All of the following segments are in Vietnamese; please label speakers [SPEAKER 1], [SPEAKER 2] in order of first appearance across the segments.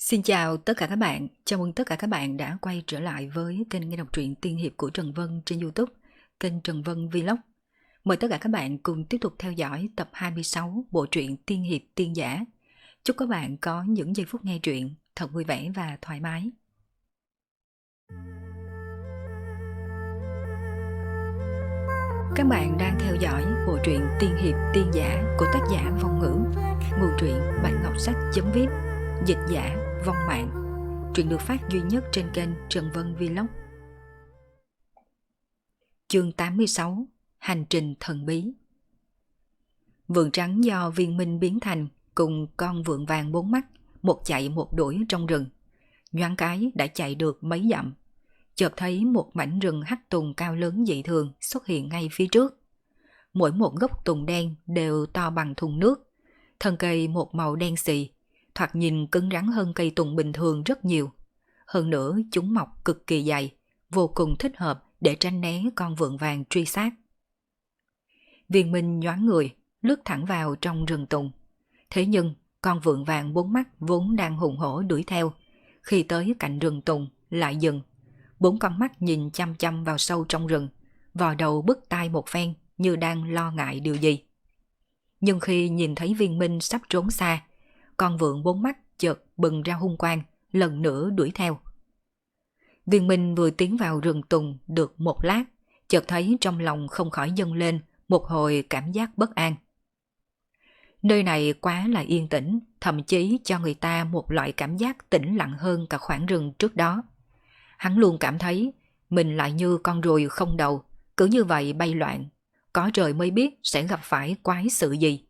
[SPEAKER 1] Xin chào tất cả các bạn, chào mừng tất cả các bạn đã quay trở lại với kênh nghe đọc truyện tiên hiệp của Trần Vân trên YouTube, kênh Trần Vân Vlog. Mời tất cả các bạn cùng tiếp tục theo dõi tập 26 bộ truyện tiên hiệp tiên giả. Chúc các bạn có những giây phút nghe truyện thật vui vẻ và thoải mái. Các bạn đang theo dõi bộ truyện tiên hiệp tiên giả của tác giả Vong Ngữ, nguồn truyện Bạn Ngọc Sách.viết, dịch giả Vong Mạng. Truyện được phát duy nhất trên kênh Trần Vân Vlog. Chương 86: Hành trình thần bí. Vượn trắng do Viên Minh biến thành cùng con vượn vàng bốn mắt, một chạy một đuổi trong rừng. Nhoáng cái đã chạy được mấy dặm, chợt thấy một mảnh rừng hắc tùng cao lớn dị thường xuất hiện ngay phía trước. Mỗi một gốc tùng đen đều to bằng thùng nước, thân cây một màu đen xì, thoạt nhìn cứng rắn hơn cây tùng bình thường rất nhiều. Hơn nữa chúng mọc cực kỳ dày, vô cùng thích hợp để tránh né con vượn vàng truy sát. Viên Minh nhoáng người, lướt thẳng vào trong rừng tùng. Thế nhưng con vượn vàng bốn mắt vốn đang hùng hổ đuổi theo, khi tới cạnh rừng tùng lại dừng. Bốn con mắt nhìn chăm chăm vào sâu trong rừng, vò đầu bứt tai một phen như đang lo ngại điều gì. Nhưng khi nhìn thấy Viên Minh sắp trốn xa, con vượn bốn mắt chợt bừng ra hung quang, lần nữa đuổi theo. Viên Minh vừa tiến vào rừng tùng được một lát, chợt thấy trong lòng không khỏi dâng lên một hồi cảm giác bất an. Nơi này quá là yên tĩnh, thậm chí cho người ta một loại cảm giác tĩnh lặng hơn cả khoảng rừng trước đó. Hắn luôn cảm thấy mình lại như con ruồi không đầu, cứ như vậy bay loạn, có trời mới biết sẽ gặp phải quái sự gì.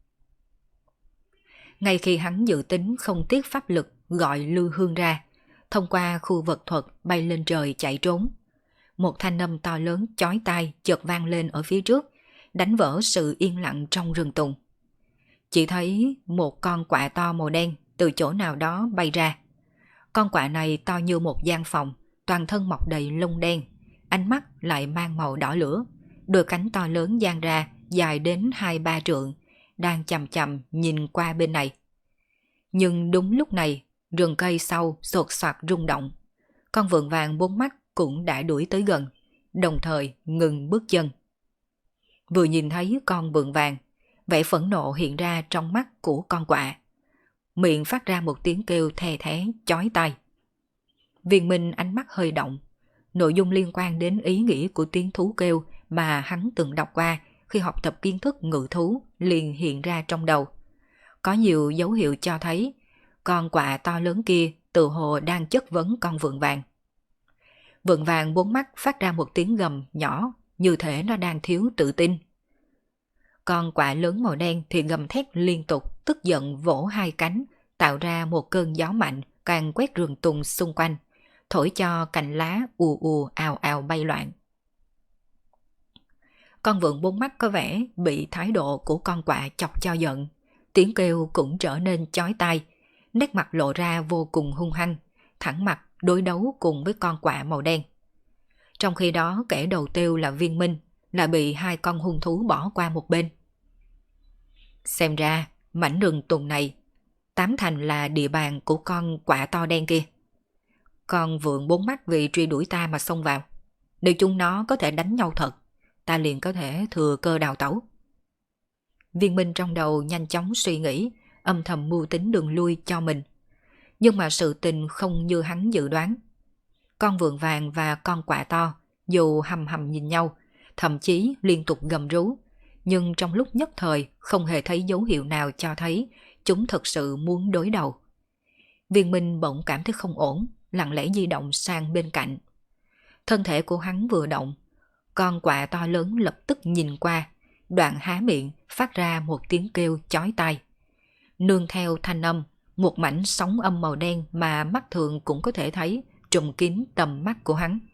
[SPEAKER 1] Ngay khi hắn dự tính không tiếc pháp lực gọi Lưu Hương ra, thông qua khu vật thuật bay lên trời chạy trốn, một thanh âm to lớn chói tai chợt vang lên ở phía trước, đánh vỡ sự yên lặng trong rừng tùng. Chỉ thấy một con quạ to màu đen từ chỗ nào đó bay ra. Con quạ này to như một gian phòng, toàn thân mọc đầy lông đen, ánh mắt lại mang màu đỏ lửa, đôi cánh to lớn dang ra dài đến 2-3 trượng, đang chằm chằm nhìn qua bên này. Nhưng đúng lúc này, rừng cây sau xột xoạt rung động. Con vượn vàng bốn mắt cũng đã đuổi tới gần, đồng thời ngừng bước chân. Vừa nhìn thấy con vượn vàng, vẻ phẫn nộ hiện ra trong mắt của con quạ. Miệng phát ra một tiếng kêu thè thé chói tai. Viên Minh ánh mắt hơi động. Nội dung liên quan đến ý nghĩa của tiếng thú kêu mà hắn từng đọc qua khi học tập kiến thức ngự thú liền hiện ra trong đầu. Có nhiều dấu hiệu cho thấy con quạ to lớn kia tự hồ đang chất vấn con vượn vàng. Vượn vàng bốn mắt phát ra một tiếng gầm nhỏ, như thể nó đang thiếu tự tin. Con quạ lớn màu đen thì gầm thét liên tục, tức giận vỗ hai cánh, tạo ra một cơn gió mạnh càng quét rừng tùng xung quanh, thổi cho cành lá ù ù ào ào bay loạn. Con vượn bốn mắt có vẻ bị thái độ của con quạ chọc cho giận, tiếng kêu cũng trở nên chói tai, nét mặt lộ ra vô cùng hung hăng, thẳng mặt đối đấu cùng với con quạ màu đen. Trong khi đó kẻ đầu tiêu là Viên Minh lại bị hai con hung thú bỏ qua một bên. Xem ra mảnh rừng tùng này tám thành là địa bàn của con quạ to đen kia. Con vượn bốn mắt vì truy đuổi ta mà xông vào. Nếu chúng nó có thể đánh nhau thật, ta liền có thể thừa cơ đào tẩu. Viên Minh trong đầu nhanh chóng suy nghĩ, âm thầm mưu tính đường lui cho mình. Nhưng mà sự tình không như hắn dự đoán. Con vượn vàng và con quạ to dù hầm hầm nhìn nhau, thậm chí liên tục gầm rú, nhưng trong lúc nhất thời không hề thấy dấu hiệu nào cho thấy chúng thực sự muốn đối đầu. Viên Minh bỗng cảm thấy không ổn, lặng lẽ di động sang bên cạnh. Thân thể của hắn vừa động, con quạ to lớn lập tức nhìn qua, đoạn há miệng phát ra một tiếng kêu chói tai. Nương theo thanh âm, một mảnh sóng âm màu đen mà mắt thường cũng có thể thấy trùm kín tầm mắt của hắn.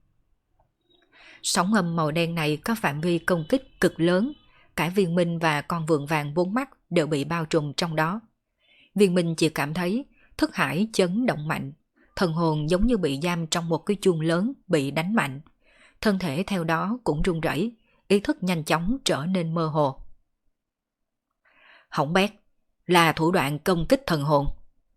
[SPEAKER 1] Sóng âm màu đen này có phạm vi công kích cực lớn, cả Viên Minh và con vượn vàng bốn mắt đều bị bao trùm trong đó. Viên Minh chỉ cảm thấy thức hải chấn động mạnh, thần hồn giống như bị giam trong một cái chuông lớn bị đánh mạnh. Thân thể theo đó cũng run rẩy, ý thức nhanh chóng trở nên mơ hồ. Hỏng bét, là thủ đoạn công kích thần hồn.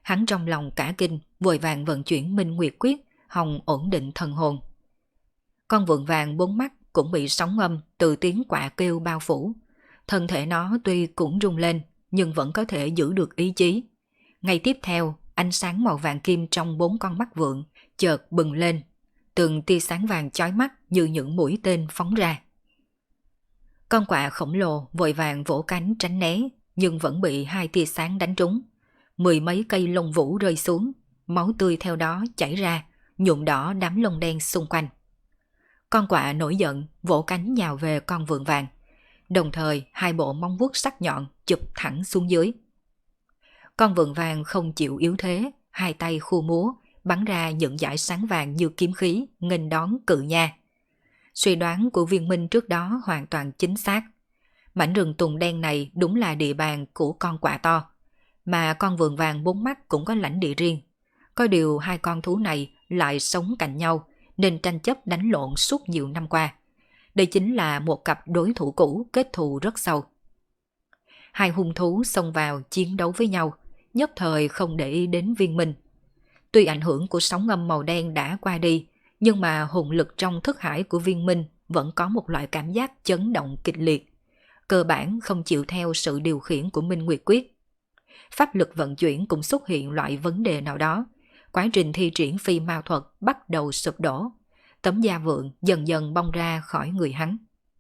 [SPEAKER 1] Hắn trong lòng cả kinh, vội vàng vận chuyển Minh Nguyệt Quyết, hòng ổn định thần hồn. Con vượn vàng 4 mắt cũng bị sóng âm từ tiếng quạ kêu bao phủ. Thân thể nó tuy cũng rung lên, nhưng vẫn có thể giữ được ý chí. Ngay tiếp theo, ánh sáng màu vàng kim trong 4 con mắt vượn chợt bừng lên. Từng tia sáng vàng chói mắt như những mũi tên phóng ra. Con quạ khổng lồ vội vàng vỗ cánh tránh né, nhưng vẫn bị 2 tia sáng đánh trúng. 10 mấy cây lông vũ rơi xuống, máu tươi theo đó chảy ra, nhuộm đỏ đám lông đen xung quanh. Con quạ nổi giận, vỗ cánh nhào về con vượn vàng. Đồng thời 2 bộ móng vuốt sắc nhọn chụp thẳng xuống dưới. Con vượn vàng không chịu yếu thế, 2 tay khua múa, bắn ra những dải sáng vàng như kiếm khí, nghênh đón cự nha. Suy đoán của Viên Minh trước đó hoàn toàn chính xác. Mảnh rừng tùng đen này đúng là địa bàn của con quạ to, mà con vượn vàng 4 mắt cũng có lãnh địa riêng. Có điều 2 con thú này lại sống cạnh nhau, nên tranh chấp đánh lộn suốt nhiều năm qua. Đây chính là một cặp đối thủ cũ kết thù rất sâu. 2 hung thú xông vào chiến đấu với nhau, nhất thời không để ý đến Viên Minh. Tuy ảnh hưởng của sóng âm màu đen đã qua đi, nhưng mà hồn lực trong thức hải của Viên Minh vẫn có một loại cảm giác chấn động kịch liệt, cơ bản không chịu theo sự điều khiển của Minh Nguyệt Quyết. Pháp lực vận chuyển cũng xuất hiện loại vấn đề nào đó, quá trình thi triển phi mao thuật bắt đầu sụp đổ, tấm da vượn dần dần bong ra khỏi người hắn.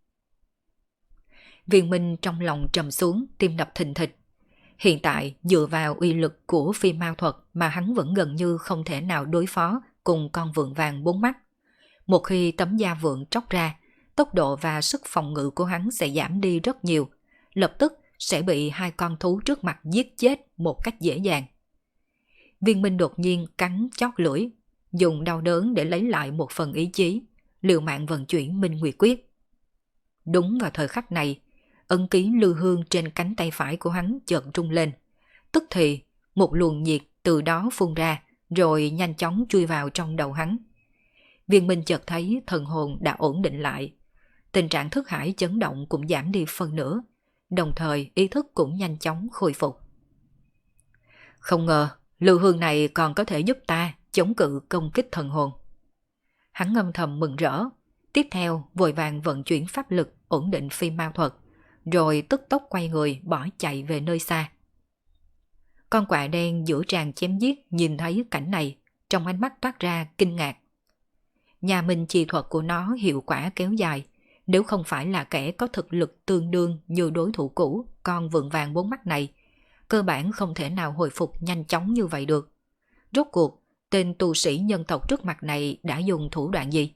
[SPEAKER 1] Viên Minh trong lòng trầm xuống, tim đập thình thịch. Hiện tại dựa vào uy lực của phi mao thuật mà hắn vẫn gần như không thể nào đối phó cùng con vượn vàng 4 mắt. Một khi tấm da vượn tróc ra, tốc độ và sức phòng ngự của hắn sẽ giảm đi rất nhiều, lập tức sẽ bị 2 con thú trước mặt giết chết một cách dễ dàng. Viên Minh đột nhiên cắn chót lưỡi, dùng đau đớn để lấy lại một phần ý chí, liều mạng vận chuyển Minh Nguyệt Quyết. Đúng vào thời khắc này, ấn ký lư hương trên cánh tay phải của hắn chợt rung lên. Tức thì, một luồng nhiệt từ đó phun ra, rồi nhanh chóng chui vào trong đầu hắn. Viên Minh chợt thấy thần hồn đã ổn định lại. Tình trạng thức hải chấn động cũng giảm đi phần nửa, đồng thời ý thức cũng nhanh chóng khôi phục. Không ngờ, lư hương này còn có thể giúp ta chống cự công kích thần hồn. Hắn âm thầm mừng rỡ, tiếp theo vội vàng vận chuyển pháp lực ổn định phi mao thuật, rồi tức tốc quay người bỏ chạy về nơi xa. Con quạ đen giữa tràn chém giết nhìn thấy cảnh này, trong ánh mắt toát ra kinh ngạc. Nhà minh chi thuật của nó hiệu quả kéo dài, nếu không phải là kẻ có thực lực tương đương như đối thủ cũ con vượn vàng 4 mắt này, cơ bản không thể nào hồi phục nhanh chóng như vậy được. Rốt cuộc, tên tu sĩ nhân tộc trước mặt này đã dùng thủ đoạn gì?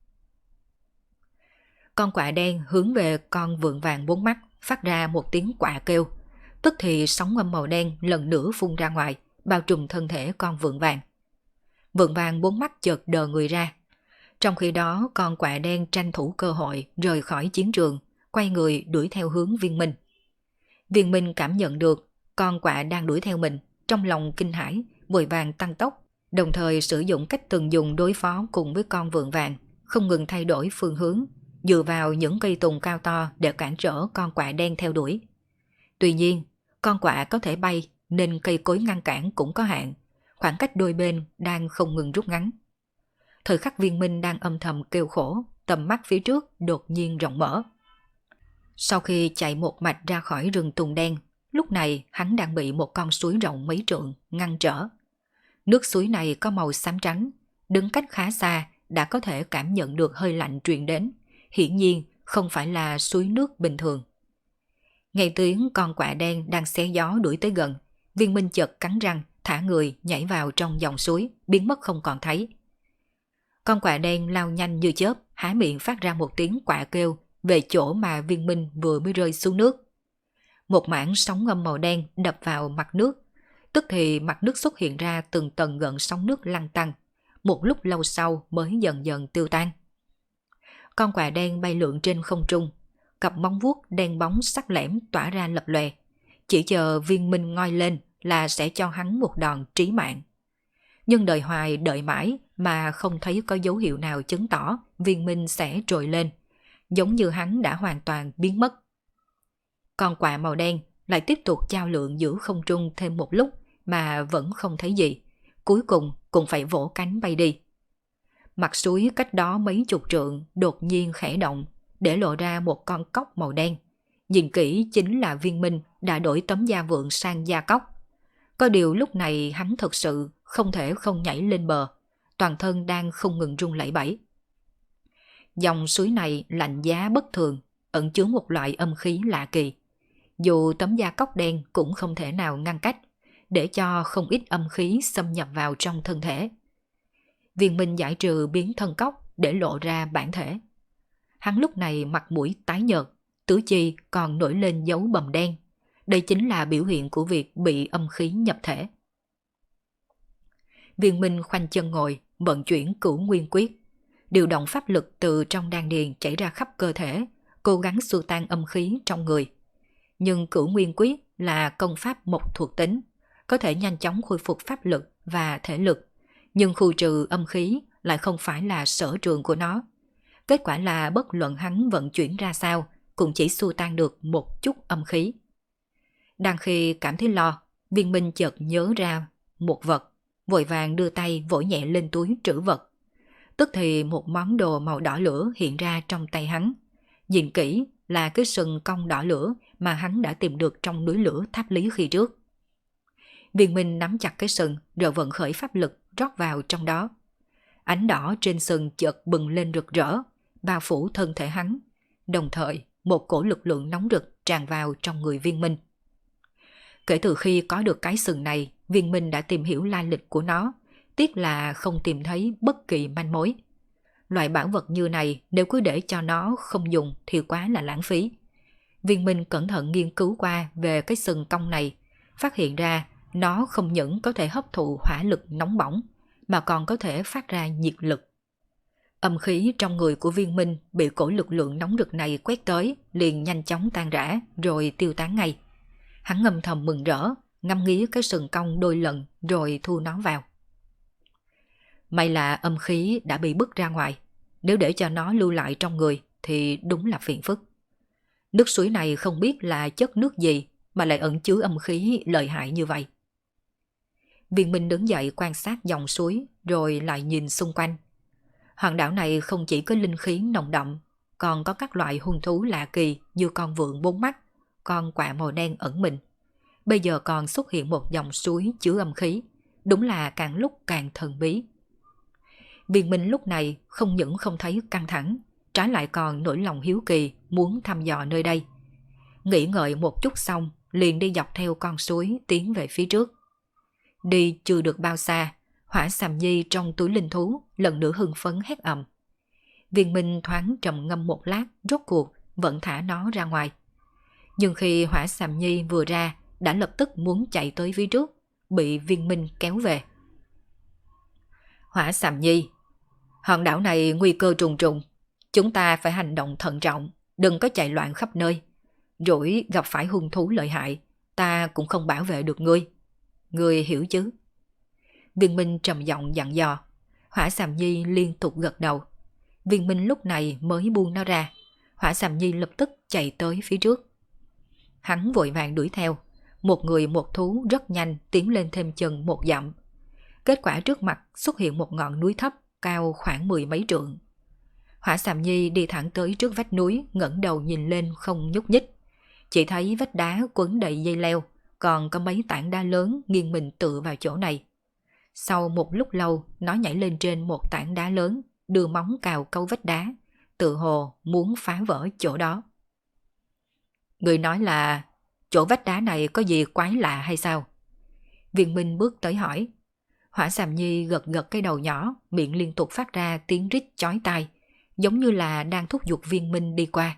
[SPEAKER 1] Con quạ đen hướng về con vượn vàng 4 mắt, phát ra một tiếng quạ kêu. Tức thì sóng âm màu đen lần nữa phun ra ngoài, bao trùm thân thể con vượn vàng. Vượn vàng 4 mắt chợt đờ người ra. Trong khi đó, con quạ đen tranh thủ cơ hội rời khỏi chiến trường, quay người đuổi theo hướng Viên Minh. Viên Minh cảm nhận được con quạ đang đuổi theo mình, trong lòng kinh hãi, vội vàng tăng tốc, đồng thời sử dụng cách từng dùng đối phó cùng với con vượn vàng, không ngừng thay đổi phương hướng, dựa vào những cây tùng cao to để cản trở con quạ đen theo đuổi. Tuy nhiên, con quạ có thể bay nên cây cối ngăn cản cũng có hạn, khoảng cách đôi bên đang không ngừng rút ngắn. Thời khắc Viên Minh đang âm thầm kêu khổ, tầm mắt phía trước đột nhiên rộng mở. Sau khi chạy một mạch ra khỏi rừng tùng đen, lúc này hắn đang bị một con suối rộng mấy trượng ngăn trở. Nước suối này có màu xám trắng, đứng cách khá xa đã có thể cảm nhận được hơi lạnh truyền đến, hiển nhiên không phải là suối nước bình thường. Nghe tiếng con quạ đen đang xé gió đuổi tới gần, Viên Minh chợt cắn răng, thả người nhảy vào trong dòng suối, biến mất không còn thấy. Con quạ đen lao nhanh như chớp, há miệng phát ra một tiếng quạ kêu về chỗ mà Viên Minh vừa mới rơi xuống nước. Một mảng sóng âm màu đen đập vào mặt nước, tức thì mặt nước xuất hiện ra từng tầng gợn sóng nước lăn tăn, một lúc lâu sau mới dần dần tiêu tan. Con quạ đen bay lượn trên không trung, cặp móng vuốt đen bóng sắc lẻm tỏa ra lập lòe, chỉ chờ Viên Minh ngoi lên là sẽ cho hắn một đòn trí mạng. Nhưng đợi hoài đợi mãi mà không thấy có dấu hiệu nào chứng tỏ Viên Minh sẽ trồi lên, giống như hắn đã hoàn toàn biến mất. Con quạ màu đen lại tiếp tục chao lượn giữa không trung thêm một lúc mà vẫn không thấy gì, cuối cùng cũng phải vỗ cánh bay đi. Mặt suối cách đó mấy chục trượng đột nhiên khẽ động, để lộ ra một con cóc màu đen. Nhìn kỹ chính là Viên Minh đã đổi tấm da vượn sang da cóc. Có điều lúc này hắn thật sự không thể không nhảy lên bờ, toàn thân đang không ngừng rung lẩy bẩy. Dòng suối này lạnh giá bất thường, ẩn chứa một loại âm khí lạ kỳ. Dù tấm da cóc đen cũng không thể nào ngăn cách, để cho không ít âm khí xâm nhập vào trong thân thể. Viên Minh giải trừ biến thân cóc để lộ ra bản thể. Hắn lúc này mặt mũi tái nhợt, tứ chi còn nổi lên dấu bầm đen. Đây chính là biểu hiện của việc bị âm khí nhập thể. Viên Minh khoanh chân ngồi, vận chuyển Cửu Nguyên Quyết, điều động pháp lực từ trong đan điền chảy ra khắp cơ thể, cố gắng xua tan âm khí trong người. Nhưng Cửu Nguyên Quyết là công pháp mộc thuộc tính, có thể nhanh chóng khôi phục pháp lực và thể lực, nhưng khu trừ âm khí lại không phải là sở trường của nó. Kết quả là bất luận hắn vận chuyển ra sao, cũng chỉ xua tan được một chút âm khí. Đang khi cảm thấy lo, Viên Minh chợt nhớ ra một vật, vội vàng đưa tay vỗ nhẹ lên túi trữ vật. Tức thì một món đồ màu đỏ lửa hiện ra trong tay hắn. Nhìn kỹ là cái sừng cong đỏ lửa mà hắn đã tìm được trong núi lửa Tháp Lý khi trước. Viên Minh nắm chặt cái sừng rồi vận khởi pháp lực rót vào trong đó. Ánh đỏ trên sừng chợt bừng lên rực rỡ, bao phủ thân thể hắn. Đồng thời, một cổ lực lượng nóng rực tràn vào trong người Viên Minh. Kể từ khi có được cái sừng này, Viên Minh đã tìm hiểu lai lịch của nó, tiếc là không tìm thấy bất kỳ manh mối. Loại bảo vật như này nếu cứ để cho nó không dùng thì quá là lãng phí. Viên Minh cẩn thận nghiên cứu qua về cái sừng cong này, phát hiện ra nó không những có thể hấp thụ hỏa lực nóng bỏng, mà còn có thể phát ra nhiệt lực. Âm khí trong người của Viên Minh bị cổ lực lượng nóng rực này quét tới, liền nhanh chóng tan rã rồi tiêu tán ngay. Hắn ngâm thầm mừng rỡ, ngắm nghía cái sừng cong đôi lần rồi thu nó vào. May là âm khí đã bị bức ra ngoài, nếu để cho nó lưu lại trong người thì đúng là phiền phức. Nước suối này không biết là chất nước gì mà lại ẩn chứa âm khí lợi hại như vậy. Viên Minh đứng dậy quan sát dòng suối rồi lại nhìn xung quanh. Hòn đảo này không chỉ có linh khí nồng đậm, còn có các loại hung thú lạ kỳ như con vượn bốn mắt, con quạ màu đen ẩn mình. Bây giờ còn xuất hiện một dòng suối chứa âm khí, đúng là càng lúc càng thần bí. Viên Minh lúc này không những không thấy căng thẳng, trái lại còn nổi lòng hiếu kỳ muốn thăm dò nơi đây. Nghĩ ngợi một chút xong, liền đi dọc theo con suối tiến về phía trước. Đi chưa được bao xa, Hỏa Sàm Nhi trong túi linh thú lần nữa hưng phấn hét ầm. Viên Minh thoáng trầm ngâm một lát, rốt cuộc vẫn thả nó ra ngoài. Nhưng khi Hỏa Sàm Nhi vừa ra, đã lập tức muốn chạy tới phía trước, bị Viên Minh kéo về. Hỏa Sàm Nhi, hòn đảo này nguy cơ trùng trùng, chúng ta phải hành động thận trọng, đừng có chạy loạn khắp nơi. Rủi gặp phải hung thú lợi hại, ta cũng không bảo vệ được ngươi. Ngươi hiểu chứ? Viên Minh trầm giọng dặn dò. Hỏa Sàm Nhi liên tục gật đầu. Viên Minh lúc này mới buông nó ra. Hỏa Sàm Nhi lập tức chạy tới phía trước. Hắn vội vàng đuổi theo. Một người một thú rất nhanh tiến lên thêm chừng một dặm. Kết quả trước mặt xuất hiện một ngọn núi thấp cao khoảng 10 mấy trượng. Hỏa Sàm Nhi đi thẳng tới trước vách núi, ngẩng đầu nhìn lên không nhúc nhích. Chỉ thấy vách đá quấn đầy dây leo, còn có mấy tảng đá lớn nghiêng mình tựa vào chỗ này. Sau một lúc lâu, nó nhảy lên trên một tảng đá lớn, đưa móng cào câu vách đá, tự hồ muốn phá vỡ chỗ đó. Người nói là chỗ vách đá này có gì quái lạ hay sao? Viên Minh bước tới hỏi. Hỏa Sàm Nhi gật gật cái đầu nhỏ, miệng liên tục phát ra tiếng rít chói tai, giống như là đang thúc giục Viên Minh đi qua.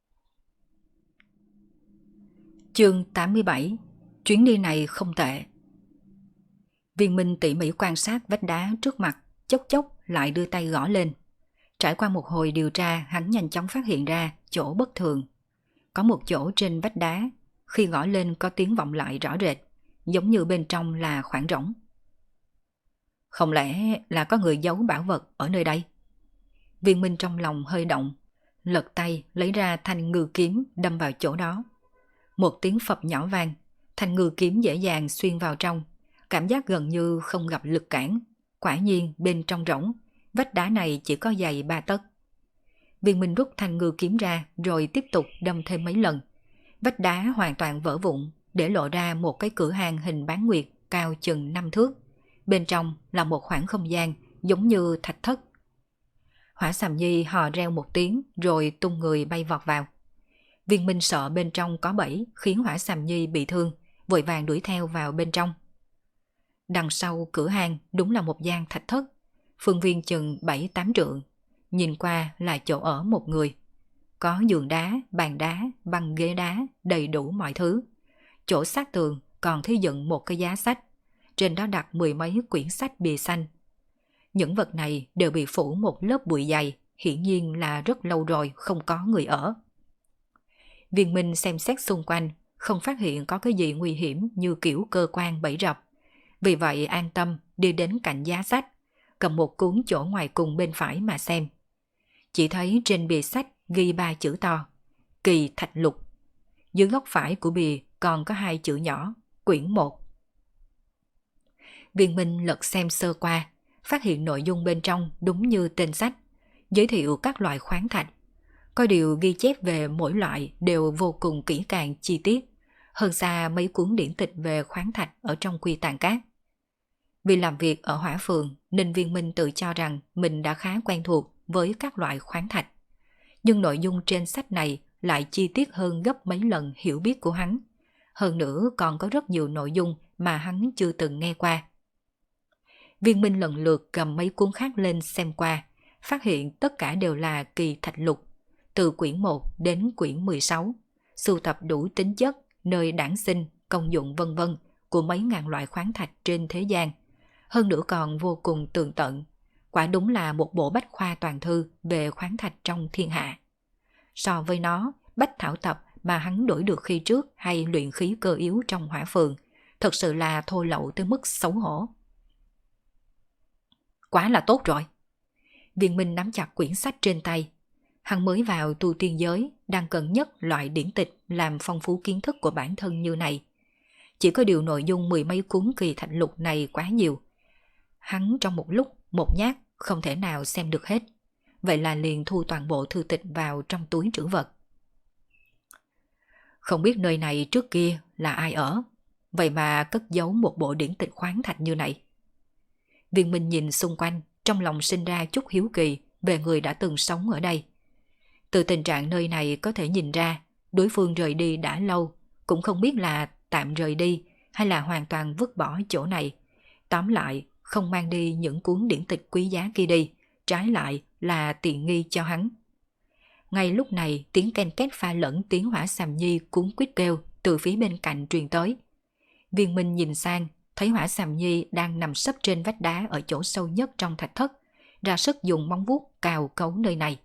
[SPEAKER 1] Chương 87. Chuyến đi này không tệ. Viên Minh tỉ mỉ quan sát vách đá trước mặt, chốc chốc lại đưa tay gõ lên. Trải qua một hồi điều tra, hắn nhanh chóng phát hiện ra chỗ bất thường. Có một chỗ trên vách đá, khi gõ lên có tiếng vọng lại rõ rệt, giống như bên trong là khoảng rỗng. Không lẽ là có người giấu bảo vật ở nơi đây? Viên Minh trong lòng hơi động, lật tay lấy ra thanh ngư kiếm đâm vào chỗ đó. Một tiếng phập nhỏ vang, thanh ngư kiếm dễ dàng xuyên vào trong, cảm giác gần như không gặp lực cản. Quả nhiên bên trong rỗng, vách đá này chỉ có dày 3 tấc. Viên Minh rút thanh ngư kiếm ra rồi tiếp tục đâm thêm mấy lần. Vách đá hoàn toàn vỡ vụn, để lộ ra một cái cửa hang hình bán nguyệt cao chừng 5 thước. Bên trong là một khoảng không gian giống như thạch thất. Hỏa Sàm Nhi hò reo một tiếng rồi tung người bay vọt vào. Viên Minh sợ bên trong có bẫy khiến Hỏa Sàm Nhi bị thương, vội vàng đuổi theo vào bên trong. Đằng sau cửa hang đúng là một gian thạch thất, phương viên chừng 7-8 trượng, nhìn qua là chỗ ở một người. Có giường đá, bàn đá, băng ghế đá, đầy đủ mọi thứ. Chỗ sát tường còn thấy dựng một cái giá sách, trên đó đặt 10 mấy quyển sách bìa xanh. Những vật này đều bị phủ một lớp bụi dày, hiển nhiên là rất lâu rồi không có người ở. Viên Minh xem xét xung quanh, không phát hiện có cái gì nguy hiểm như kiểu cơ quan bẫy rập. Vì vậy an tâm đi đến cạnh giá sách, cầm một cuốn chỗ ngoài cùng bên phải mà xem. Chỉ thấy trên bìa sách ghi 3 chữ to: Kỳ Thạch Lục. Dưới góc phải của bìa còn có 2 chữ nhỏ: Quyển 1. Viên Minh lật xem sơ qua, phát hiện nội dung bên trong đúng như tên sách, giới thiệu các loại khoáng thạch. Có điều ghi chép về mỗi loại đều vô cùng kỹ càng chi tiết, hơn xa mấy cuốn điển tịch về khoáng thạch ở trong Quy Tàn Cát. Vì làm việc ở Hỏa Phường nên Viên Minh tự cho rằng mình đã khá quen thuộc với các loại khoáng thạch. Nhưng nội dung trên sách này lại chi tiết hơn gấp mấy lần hiểu biết của hắn. Hơn nữa còn có rất nhiều nội dung mà hắn chưa từng nghe qua. Viên Minh lần lượt cầm mấy cuốn khác lên xem qua, phát hiện tất cả đều là kỳ thạch lục, từ quyển 1 đến quyển 16, sưu tập đủ tính chất, nơi đản sinh, công dụng vân vân của mấy ngàn loại khoáng thạch trên thế gian. Hơn nữa còn vô cùng tường tận, quả đúng là một bộ bách khoa toàn thư về khoáng thạch trong thiên hạ. So với nó, bách thảo tập mà hắn đổi được khi trước hay luyện khí cơ yếu trong Hỏa Phường, thật sự là thô lậu tới mức xấu hổ. Quá là tốt rồi. Viên Minh nắm chặt quyển sách trên tay. Hắn mới vào tu tiên giới, đang cần nhất loại điển tịch làm phong phú kiến thức của bản thân như này. Chỉ có điều nội dung 10 mấy cuốn kỳ thạch lục này quá nhiều. Hắn trong một lúc, một nhát không thể nào xem được hết. Vậy là liền thu toàn bộ thư tịch vào trong túi trữ vật. Không biết nơi này trước kia là ai ở, vậy mà cất giấu một bộ điển tịch khoáng thạch như này. Viên Minh nhìn xung quanh, trong lòng sinh ra chút hiếu kỳ về người đã từng sống ở đây. Từ tình trạng nơi này có thể nhìn ra, đối phương rời đi đã lâu, cũng không biết là tạm rời đi hay là hoàn toàn vứt bỏ chỗ này. Tóm lại, không mang đi những cuốn điển tịch quý giá kia đi, trái lại là tiện nghi cho hắn. Ngay lúc này, tiếng ken két pha lẫn tiếng Hỏa Sàm Nhi cuống quýt kêu từ phía bên cạnh truyền tới. Viên Minh nhìn sang, thấy Hỏa Sàm Nhi đang nằm sấp trên vách đá ở chỗ sâu nhất trong thạch thất, ra sức dùng móng vuốt cào cấu nơi này.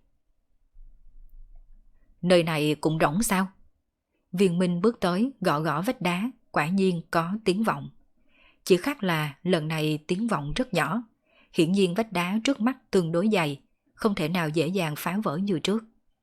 [SPEAKER 1] Nơi này cũng rỗng sao? Viên Minh bước tới gõ gõ vách đá, quả nhiên có tiếng vọng. Chỉ khác là lần này tiếng vọng rất nhỏ, hiển nhiên vách đá trước mắt tương đối dày, không thể nào dễ dàng phá vỡ như trước.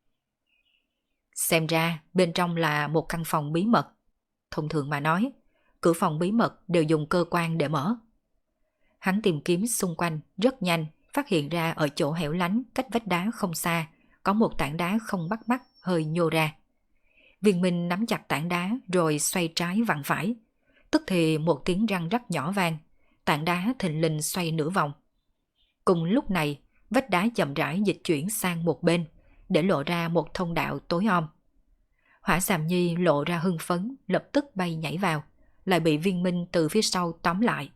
[SPEAKER 1] Xem ra bên trong là một căn phòng bí mật. Thông thường mà nói, cửa phòng bí mật đều dùng cơ quan để mở. Hắn tìm kiếm xung quanh rất nhanh, phát hiện ra ở chỗ hẻo lánh cách vách đá không xa, có một tảng đá không bắt mắt hơi nhô ra. Viên Minh nắm chặt tảng đá rồi xoay trái vặn phải. Tức thì một tiếng răng rắc nhỏ vang, tảng đá thình lình xoay nửa vòng. Cùng lúc này, vách đá chậm rãi dịch chuyển sang một bên, để lộ ra một thông đạo tối om. Hỏa Sàm Nhi lộ ra hưng phấn, lập tức bay nhảy vào, lại bị Viên Minh từ phía sau tóm lại.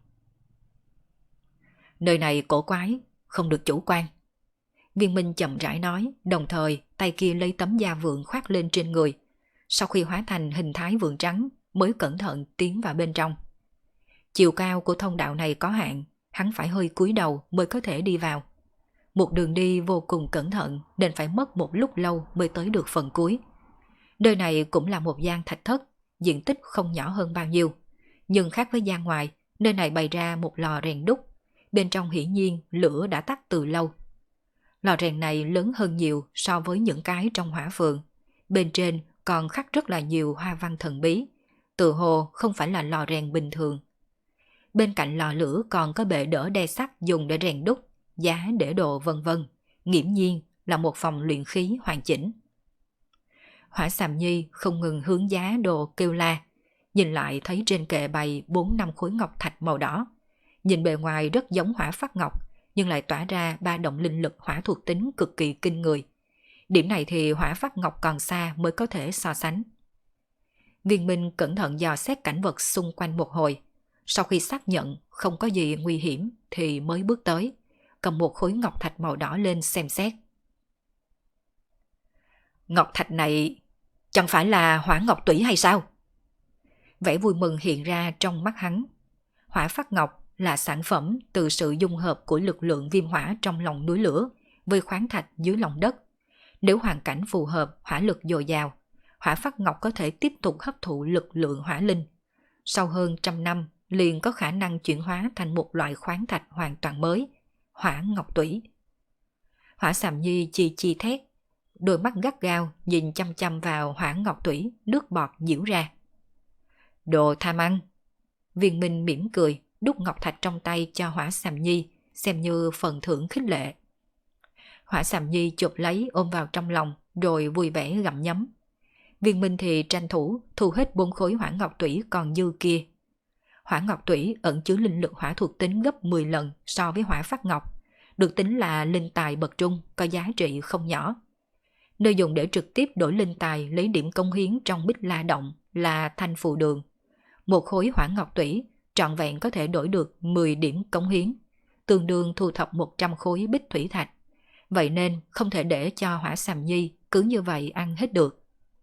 [SPEAKER 1] Nơi này cổ quái, không được chủ quan. Viên Minh chậm rãi nói, đồng thời tay kia lấy tấm da vượn khoác lên trên người. Sau khi hóa thành hình thái vượn trắng, mới cẩn thận tiến vào bên trong. Chiều cao của thông đạo này có hạn, hắn phải hơi cúi đầu mới có thể đi vào. Một đường đi vô cùng cẩn thận nên phải mất một lúc lâu mới tới được phần cuối. Nơi này cũng là một gian thạch thất, diện tích không nhỏ hơn bao nhiêu. Nhưng khác với gian ngoài, nơi này bày ra một lò rèn đúc. Bên trong hiển nhiên lửa đã tắt từ lâu. Lò rèn này lớn hơn nhiều so với những cái trong Hỏa Phường. Bên trên còn khắc rất là nhiều hoa văn thần bí, tự hồ không phải là lò rèn bình thường. Bên cạnh lò lửa còn có bệ đỡ đe sắt dùng để rèn đúc, giá để đồ vân vân. Nghiễm nhiên là một phòng luyện khí hoàn chỉnh. Hỏa Sàm Nhi không ngừng hướng giá đồ kêu la, nhìn lại thấy trên kệ bày 4-5 khối ngọc thạch màu đỏ. Nhìn bề ngoài rất giống hỏa phát ngọc, nhưng lại tỏa ra ba động linh lực hỏa thuộc tính cực kỳ kinh người. Điểm này thì hỏa phát ngọc còn xa mới có thể so sánh. Viên Minh cẩn thận dò xét cảnh vật xung quanh một hồi. Sau khi xác nhận không có gì nguy hiểm thì mới bước tới, cầm một khối ngọc thạch màu đỏ lên xem xét. Ngọc thạch này chẳng phải là hỏa ngọc tủy hay sao? Vẻ vui mừng hiện ra trong mắt hắn. Hỏa phát ngọc là sản phẩm từ sự dung hợp của lực lượng viêm hỏa trong lòng núi lửa với khoáng thạch dưới lòng đất. Nếu hoàn cảnh phù hợp, hỏa lực dồi dào, hỏa phát ngọc có thể tiếp tục hấp thụ lực lượng hỏa linh. Sau hơn 100 năm, liền có khả năng chuyển hóa thành một loại khoáng thạch hoàn toàn mới, hỏa ngọc tủy. Hỏa Sàm Nhi chi thét, đôi mắt gắt gao nhìn chăm chăm vào hỏa ngọc tủy, nước bọt nhiễu ra. Đồ tham ăn! Viên Minh mỉm cười, đút ngọc thạch trong tay cho Hỏa Sàm Nhi, xem như phần thưởng khích lệ. Hỏa Sàm Nhi chụp lấy ôm vào trong lòng, rồi vui vẻ gặm nhấm. Viên Minh thì tranh thủ thu hết 4 khối hỏa ngọc tủy còn dư kia. Hỏa ngọc tủy ẩn chứa linh lực hỏa thuộc tính gấp 10 lần so với hỏa phát ngọc, được tính là linh tài bậc trung, có giá trị không nhỏ. Nơi dùng để trực tiếp đổi linh tài lấy điểm công hiến trong Bích La Động là thanh phù đường. Một khối hỏa ngọc tủy trọn vẹn có thể đổi được 10 điểm công hiến, tương đương thu thập 100 khối bích thủy thạch. Vậy nên không thể để cho Hỏa Sàm Nhi cứ như vậy ăn hết được.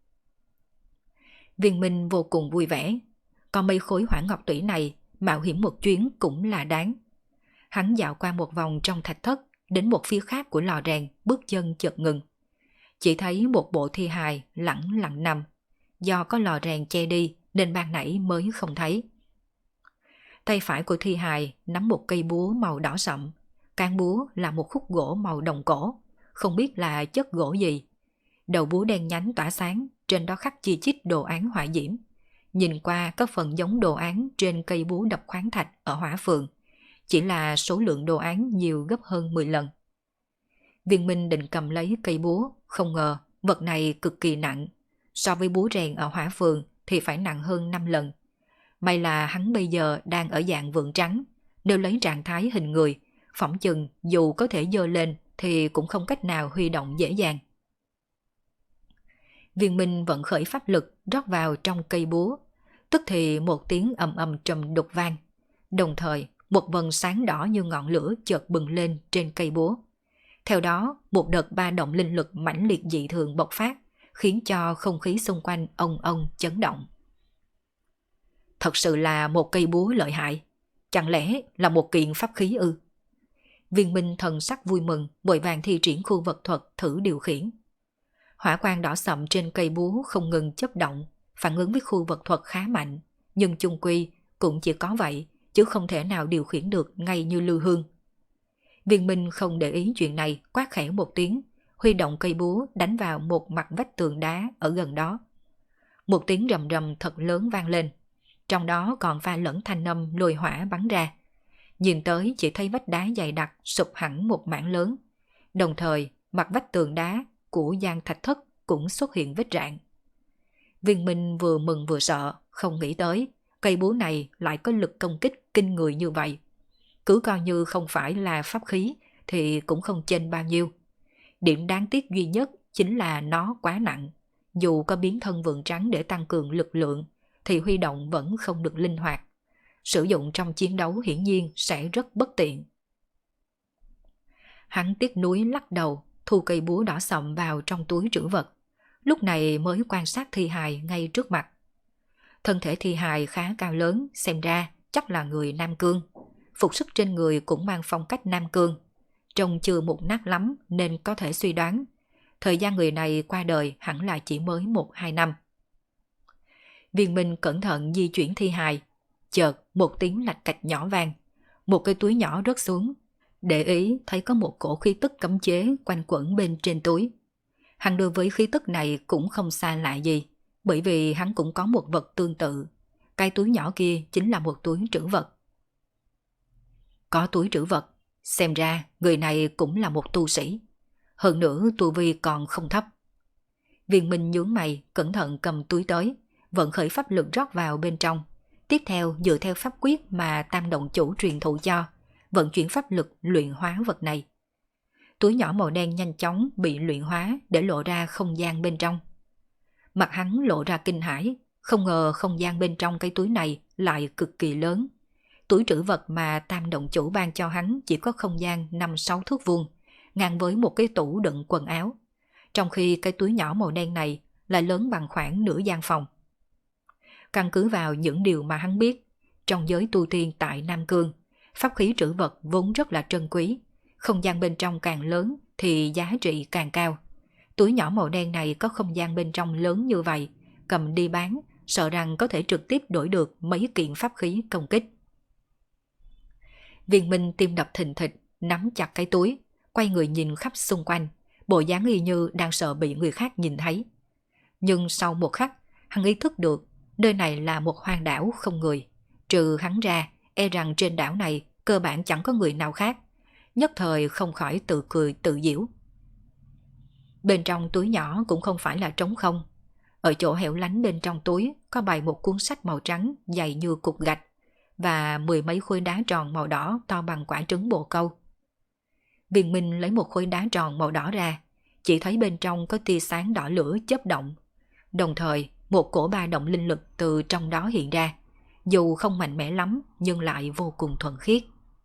[SPEAKER 1] Viên Minh vô cùng vui vẻ. Còn mấy khối hỏa ngọc tủy này, mạo hiểm một chuyến cũng là đáng. Hắn dạo qua một vòng trong thạch thất, đến một phía khác của lò rèn, bước chân chợt ngừng. Chỉ thấy một bộ thi hài lẳng lặng nằm. Do có lò rèn che đi nên ban nãy mới không thấy. Tay phải của thi hài nắm một cây búa màu đỏ sậm. Can búa là một khúc gỗ màu đồng cổ, không biết là chất gỗ gì. Đầu búa đen nhánh tỏa sáng, trên đó khắc chi chít đồ án hỏa diễm. Nhìn qua có phần giống đồ án trên cây búa đập khoáng thạch ở Hỏa Phường, chỉ là số lượng đồ án nhiều gấp hơn 10 lần. Viên Minh định cầm lấy cây búa, không ngờ vật này cực kỳ nặng. So với búa rèn ở Hỏa Phường thì phải nặng hơn 5 lần. May là hắn bây giờ đang ở dạng vượng trắng, nếu lấy trạng thái hình người, phỏng chừng dù có thể giơ lên thì cũng không cách nào huy động dễ dàng. Viên Minh vận khởi pháp lực rót vào trong cây búa, tức thì một tiếng ầm ầm trầm đục vang. Đồng thời, một vầng sáng đỏ như ngọn lửa chợt bừng lên trên cây búa. Theo đó, một đợt ba động linh lực mãnh liệt dị thường bộc phát, khiến cho không khí xung quanh ong ong chấn động. Thật sự là một cây búa lợi hại, chẳng lẽ là một kiện pháp khí ư? Viên Minh thần sắc vui mừng, vội vàng thi triển khu vật thuật thử điều khiển. Hỏa quang đỏ sậm trên cây búa không ngừng chớp động, phản ứng với khu vật thuật khá mạnh, nhưng chung quy cũng chỉ có vậy, chứ không thể nào điều khiển được ngay như Lưu Hương. Viên Minh không để ý chuyện này, quát khẽ một tiếng, huy động cây búa đánh vào một mặt vách tường đá ở gần đó. Một tiếng rầm rầm thật lớn vang lên, trong đó còn pha lẫn thanh âm lôi hỏa bắn ra. Nhìn tới chỉ thấy vách đá dày đặc sụp hẳn một mảng lớn, đồng thời mặt vách tường đá của gian thạch thất cũng xuất hiện vết rạn. Viên Minh vừa mừng vừa sợ, không nghĩ tới cây búa này lại có lực công kích kinh người như vậy. Cứ coi như không phải là pháp khí thì cũng không chênh bao nhiêu. Điểm đáng tiếc duy nhất chính là nó quá nặng. Dù có biến thân vượng trắng để tăng cường lực lượng thì huy động vẫn không được linh hoạt. Sử dụng trong chiến đấu hiển nhiên sẽ rất bất tiện. Hắn tiếc nuối lắc đầu, thu cây búa đỏ sậm vào trong túi trữ vật. Lúc này mới quan sát thi hài ngay trước mặt. Thân thể thi hài khá cao lớn, xem ra chắc là người Nam Cương. Phục sức trên người cũng mang phong cách Nam Cương. Trông chưa mục nát lắm nên có thể suy đoán thời gian người này qua đời hẳn là chỉ mới 1-2 năm. Viên Minh cẩn thận di chuyển thi hài. Chợt một tiếng lạch cạch nhỏ vang, một cái túi nhỏ rớt xuống. Để ý thấy có một cổ khí tức cấm chế quanh quẩn bên trên túi. Hắn đối với khí tức này cũng không xa lạ gì, bởi vì hắn cũng có một vật tương tự. Cái túi nhỏ kia chính là một túi trữ vật. Có túi trữ vật, xem ra người này cũng là một tu sĩ. Hơn nữa tu vi còn không thấp. Viên Minh nhướng mày, cẩn thận cầm túi tới, vận khởi pháp lực rót vào bên trong. Tiếp theo dựa theo pháp quyết mà Tam Động Chủ truyền thụ cho, vận chuyển pháp lực luyện hóa vật này. Túi nhỏ màu đen nhanh chóng bị luyện hóa để lộ ra không gian bên trong. Mặt hắn lộ ra kinh hãi, không ngờ không gian bên trong cái túi này lại cực kỳ lớn. Túi trữ vật mà Tam Động Chủ ban cho hắn chỉ có không gian 5-6 thước vuông, ngang với một cái tủ đựng quần áo. Trong khi cái túi nhỏ màu đen này lại lớn bằng khoảng nửa gian phòng. Căn cứ vào những điều mà hắn biết, trong giới tu tiên tại Nam Cương, pháp khí trữ vật vốn rất là trân quý. Không gian bên trong càng lớn thì giá trị càng cao. Túi nhỏ màu đen này có không gian bên trong lớn như vậy, cầm đi bán, sợ rằng có thể trực tiếp đổi được mấy kiện pháp khí công kích. Viên Minh tim đập thình thịch, nắm chặt cái túi, quay người nhìn khắp xung quanh, bộ dáng y như đang sợ bị người khác nhìn thấy. Nhưng sau một khắc, hắn ý thức được nơi này là một hoang đảo không người. Trừ hắn ra, e rằng trên đảo này cơ bản chẳng có người nào khác. Nhất thời không khỏi tự cười tự giễu. Bên trong túi nhỏ cũng không phải là trống không. Ở chỗ hẻo lánh bên trong túi có bày một cuốn sách màu trắng dày như cục gạch và 10 mấy khối đá tròn màu đỏ to bằng quả trứng bồ câu. Viên Minh lấy một khối đá tròn màu đỏ ra, chỉ thấy bên trong có tia sáng đỏ lửa chớp động. Đồng thời, một cổ ba động linh lực từ trong đó hiện ra, dù không mạnh mẽ lắm nhưng lại vô cùng thuần khiết.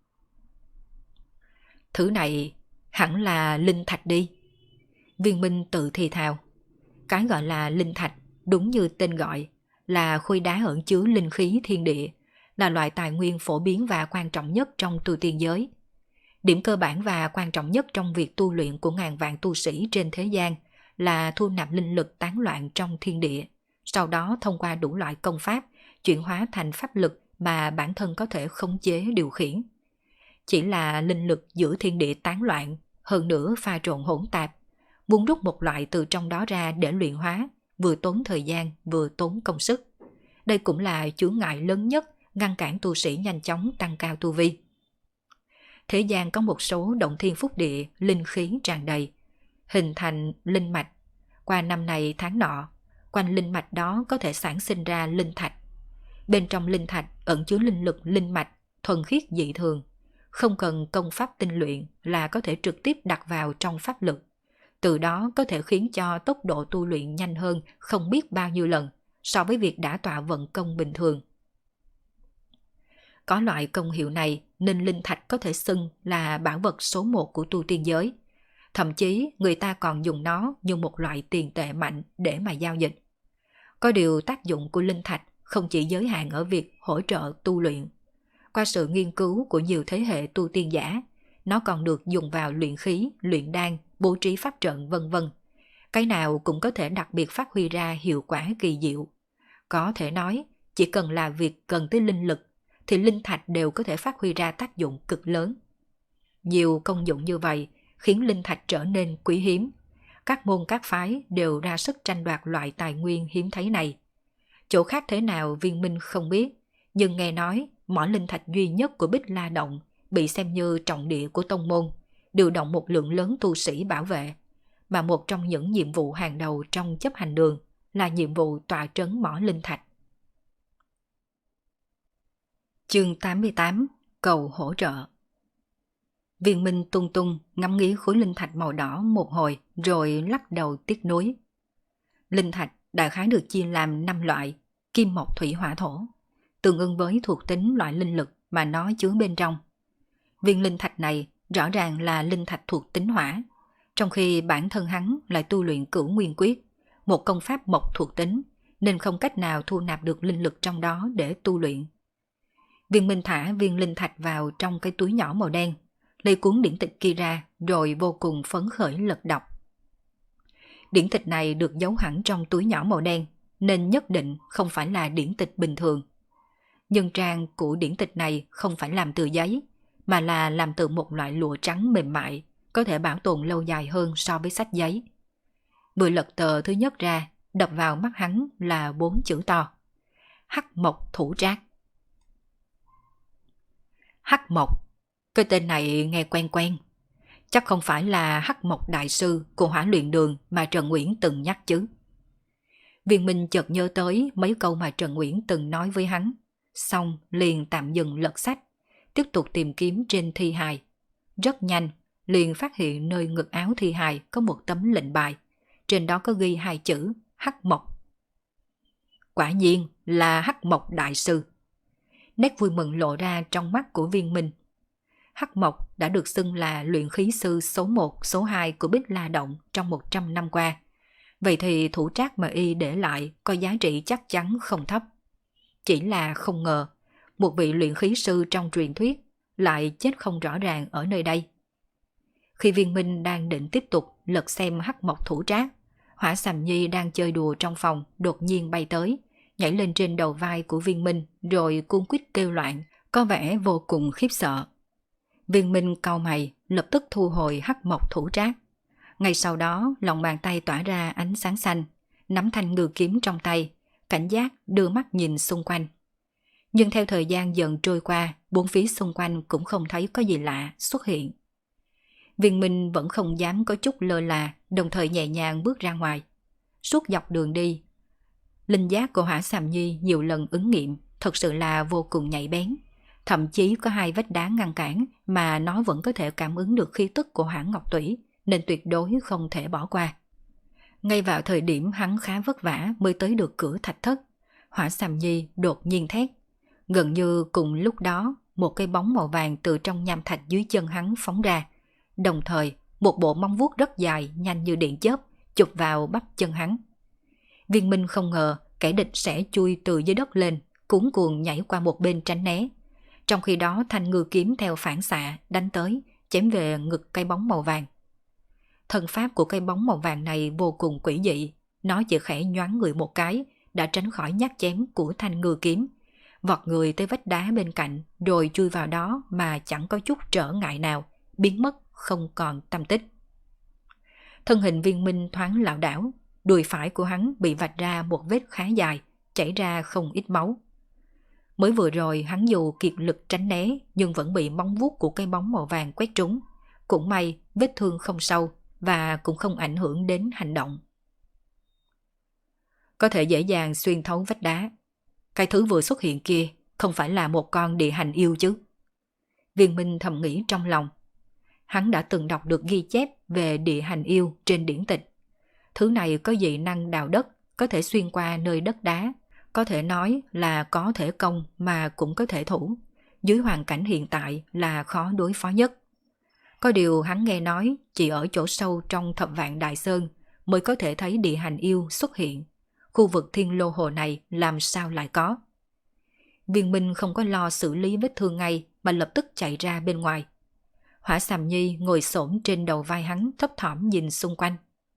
[SPEAKER 1] Thứ này hẳn là linh thạch đi. Viên Minh tự thì thào. Cái gọi là linh thạch đúng như tên gọi, là khối đá ẩn chứa linh khí thiên địa, là loại tài nguyên phổ biến và quan trọng nhất trong tu tiên giới. Điểm cơ bản và quan trọng nhất trong việc tu luyện của ngàn vạn tu sĩ trên thế gian là thu nạp linh lực tán loạn trong thiên địa, sau đó thông qua đủ loại công pháp chuyển hóa thành pháp lực mà bản thân có thể khống chế điều khiển. Chỉ là linh lực giữa thiên địa tán loạn, hơn nữa pha trộn hỗn tạp, muốn rút một loại từ trong đó ra để luyện hóa, vừa tốn thời gian vừa tốn công sức. Đây cũng là chướng ngại lớn nhất ngăn cản tu sĩ nhanh chóng tăng cao tu vi. Thế gian có một số động thiên phúc địa, linh khí tràn đầy, hình thành linh mạch. Qua năm này tháng nọ, quanh linh mạch đó có thể sản sinh ra linh thạch. Bên trong linh thạch ẩn chứa linh lực linh mạch, thuần khiết dị thường. Không cần công pháp tinh luyện là có thể trực tiếp đặt vào trong pháp lực. Từ đó có thể khiến cho tốc độ tu luyện nhanh hơn không biết bao nhiêu lần so với việc đã tọa vận công bình thường. Có loại công hiệu này nên linh thạch có thể xưng là bảo vật số 1 của tu tiên giới. Thậm chí người ta còn dùng nó như một loại tiền tệ mạnh để mà giao dịch. Có điều tác dụng của linh thạch không chỉ giới hạn ở việc hỗ trợ tu luyện. Qua sự nghiên cứu của nhiều thế hệ tu tiên giả, nó còn được dùng vào luyện khí, luyện đan, bố trí pháp trận vân vân. Cái nào cũng có thể đặc biệt phát huy ra hiệu quả kỳ diệu. Có thể nói, chỉ cần là việc cần tới linh lực, thì linh thạch đều có thể phát huy ra tác dụng cực lớn. Nhiều công dụng như vậy khiến linh thạch trở nên quý hiếm. Các môn các phái đều ra sức tranh đoạt loại tài nguyên hiếm thấy này. Chỗ khác thế nào Viên Minh không biết, nhưng nghe nói mỏ linh thạch duy nhất của Bích La Động bị xem như trọng địa của tông môn, điều động một lượng lớn tu sĩ bảo vệ, mà một trong những nhiệm vụ hàng đầu trong chấp hành đường là nhiệm vụ tọa trấn mỏ linh thạch. Chương 88: Cầu hỗ trợ. Viên Minh tung tung ngắm nghía khối linh thạch màu đỏ một hồi rồi lắc đầu tiếc nuối. Linh thạch đại khái được chia làm 5 loại: kim mộc thủy hỏa thổ, tương ứng với thuộc tính loại linh lực mà nó chứa bên trong. Viên linh thạch này rõ ràng là linh thạch thuộc tính hỏa, trong khi bản thân hắn lại tu luyện Cửu Nguyên Quyết, một công pháp mộc thuộc tính, nên không cách nào thu nạp được linh lực trong đó để tu luyện. Viên Minh thả viên linh thạch vào trong cái túi nhỏ màu đen, lấy cuốn điển tịch kia ra rồi vô cùng phấn khởi lật đọc. Điển tịch này được giấu hẳn trong túi nhỏ màu đen nên nhất định không phải là điển tịch bình thường. Nhưng trang của điển tịch này không phải làm từ giấy, mà là làm từ một loại lụa trắng mềm mại, có thể bảo tồn lâu dài hơn so với sách giấy. Vừa lật tờ thứ nhất ra, đập vào mắt hắn là 4 chữ to: Hắc Mộc Thủ Trác. Hắc Mộc Cái tên này nghe quen quen. Chắc không phải là Hắc Mộc Đại Sư của Hỏa Luyện Đường mà Trần Uyển từng nhắc chứ. Viên Minh chợt nhớ tới mấy câu mà Trần Uyển từng nói với hắn. Xong liền tạm dừng lật sách, tiếp tục tìm kiếm trên thi hài. Rất nhanh, liền phát hiện nơi ngực áo thi hài có một tấm lệnh bài. Trên đó có ghi hai chữ Hắc Mộc. Quả nhiên là Hắc Mộc Đại Sư. Nét vui mừng lộ ra trong mắt của Viên Minh. Hắc Mộc đã được xưng là luyện khí sư số 1, số 2 của Bích La Động trong 100 năm qua. Vậy thì thủ trác mà y để lại có giá trị chắc chắn không thấp. Chỉ là không ngờ, một vị luyện khí sư trong truyền thuyết lại chết không rõ ràng ở nơi đây. Khi Viên Minh đang định tiếp tục lật xem Hắc Mộc thủ trác, Hỏa Sàm Nhi đang chơi đùa trong phòng đột nhiên bay tới, nhảy lên trên đầu vai của Viên Minh rồi cuống quýt kêu loạn, có vẻ vô cùng khiếp sợ. Viên Minh cau mày, lập tức thu hồi Hắc Mộc thủ trác. Ngay sau đó, lòng bàn tay tỏa ra ánh sáng xanh, nắm thanh ngư kiếm trong tay, cảnh giác đưa mắt nhìn xung quanh. Nhưng theo thời gian dần trôi qua, bốn phía xung quanh cũng không thấy có gì lạ xuất hiện. Viên Minh vẫn không dám có chút lơ là, đồng thời nhẹ nhàng bước ra ngoài. Suốt dọc đường đi, linh giác của Hỏa Sàm Nhi nhiều lần ứng nghiệm, thật sự là vô cùng nhạy bén. Thậm chí có hai vách đá ngăn cản mà nó vẫn có thể cảm ứng được khí tức của Hỏa Ngọc Tủy, nên tuyệt đối không thể bỏ qua. Ngay vào thời điểm hắn khá vất vả mới tới được cửa thạch thất, Hỏa Sàm Nhi đột nhiên thét. Gần như cùng lúc đó, một cây bóng màu vàng từ trong nham thạch dưới chân hắn phóng ra. Đồng thời, một bộ móng vuốt rất dài, nhanh như điện chớp, chụp vào bắp chân hắn. Viên Minh không ngờ kẻ địch sẽ chui từ dưới đất lên, cuống cuồng nhảy qua một bên tránh né. Trong khi đó thanh ngư kiếm theo phản xạ đánh tới, chém về ngực cây bóng màu vàng. Thân pháp của cây bóng màu vàng này vô cùng quỷ dị, nó chỉ khẽ nhoáng người một cái, đã tránh khỏi nhát chém của thanh ngư kiếm, vọt người tới vách đá bên cạnh, rồi chui vào đó mà chẳng có chút trở ngại nào, biến mất không còn tăm tích. Thân hình Viên Minh thoáng lảo đảo, đùi phải của hắn bị vạch ra một vết khá dài, chảy ra không ít máu. Mới vừa rồi hắn dù kiệt lực tránh né nhưng vẫn bị móng vuốt của cây bóng màu vàng quét trúng. Cũng may vết thương không sâu và cũng không ảnh hưởng đến hành động. Có thể dễ dàng xuyên thấu vách đá. Cái thứ vừa xuất hiện kia không phải là một con địa hành yêu chứ? Viên Minh thầm nghĩ trong lòng. Hắn đã từng đọc được ghi chép về địa hành yêu trên điển tịch. Thứ này có dị năng đào đất, có thể xuyên qua nơi đất đá, có thể nói là có thể công mà cũng có thể thủ. Dưới hoàn cảnh hiện tại là khó đối phó nhất. Có điều hắn nghe nói chỉ ở chỗ sâu trong Thập Vạn Đại Sơn mới có thể thấy địa hành yêu xuất hiện. Khu vực Thiên Lô Hồ này làm sao lại có? Viên Minh không có lo xử lý vết thương ngay mà lập tức chạy ra bên ngoài. Hỏa Sàm Nhi ngồi xổm trên đầu vai hắn thấp thỏm nhìn xung quanh.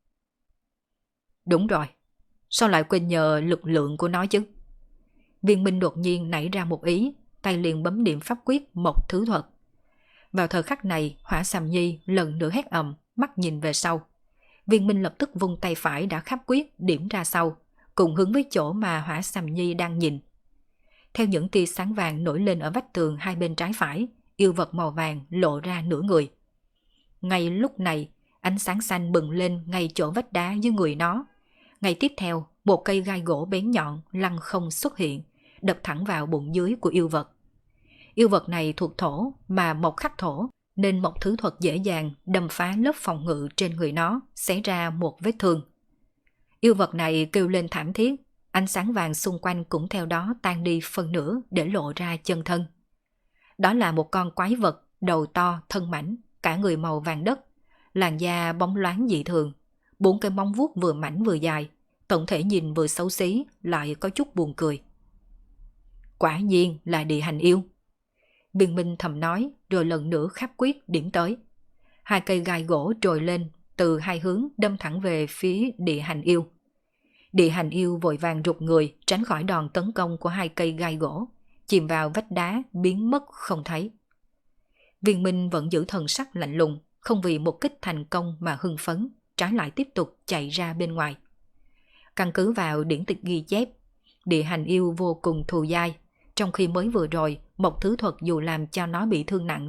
[SPEAKER 1] Đúng rồi, sao lại quên nhờ lực lượng của nó chứ? Viên Minh đột nhiên nảy ra một ý, tay liền bấm điểm pháp quyết Mộc Thứ Thuật. Vào thời khắc này, Hỏa Sàm Nhi lần nữa hét ầm, mắt nhìn về sau. Viên Minh lập tức vung tay phải đã khắp quyết điểm ra sau, cùng hướng với chỗ mà Hỏa Sàm Nhi đang nhìn. Theo những tia sáng vàng nổi lên ở vách tường hai bên trái phải, yêu vật màu vàng lộ ra nửa người. Ngay lúc này, ánh sáng xanh bừng lên ngay chỗ vách đá dưới người nó. Ngay tiếp theo, một cây gai gỗ bén nhọn lăng không xuất hiện, đập thẳng vào bụng dưới của yêu vật. Yêu vật này thuộc thổ mà mộc khắc thổ, nên Mộc Thứ Thuật dễ dàng đâm phá lớp phòng ngự trên người nó, xé ra một vết thương. Yêu vật này kêu lên thảm thiết, ánh sáng vàng xung quanh cũng theo đó tan đi phần nửa để lộ ra chân thân. Đó là một con quái vật, đầu to, thân mảnh, cả người màu vàng đất, làn da bóng loáng dị thường, bốn cái móng vuốt vừa mảnh vừa dài, tổng thể nhìn vừa xấu xí lại có chút buồn cười. Quả nhiên là địa hành yêu. Viên Minh thầm nói rồi lần nữa khắp quyết điểm tới. Hai cây gai gỗ trồi lên từ hai hướng đâm thẳng về phía địa hành yêu. Địa hành yêu vội vàng rụt người tránh khỏi đòn tấn công của hai cây gai gỗ, chìm vào vách đá biến mất không thấy. Viên Minh vẫn giữ thần sắc lạnh lùng, không vì một kích thành công mà hưng phấn, trái lại tiếp tục chạy ra bên ngoài. Căn cứ vào điển tịch ghi chép, địa hành yêu vô cùng thù dai, trong khi mới vừa rồi Mộc Thứ Thuật dù làm cho nó bị thương nặng,